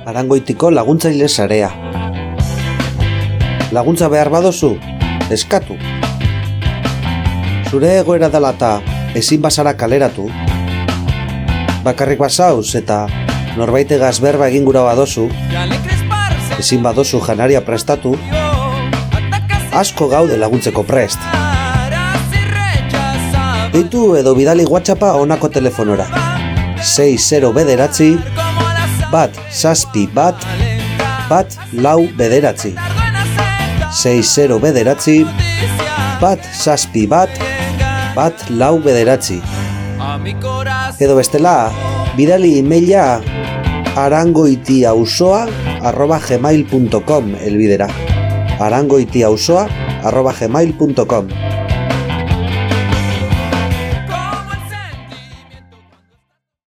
Arangoitiko laguntzaile sarea. Laguntza behar badozu, eskatu. Zure egoera dela eta ezin bazara kaleratu, bakarrik basauz eta norbaitegaz berba egin gura badozu, ezin badozu janaria prestatu, asko gaude laguntzeko prest. Deitu edo bidali WhatsAppa honako telefonora 60 bederatzi 1 6 1 4 bederatzi 60 bederatzi 1 6 1 4 bederatzi. Edo bestela, bidali emaila arangoitiauzoa@gmail.com elbidera. arangoitiauzoa@gmail.com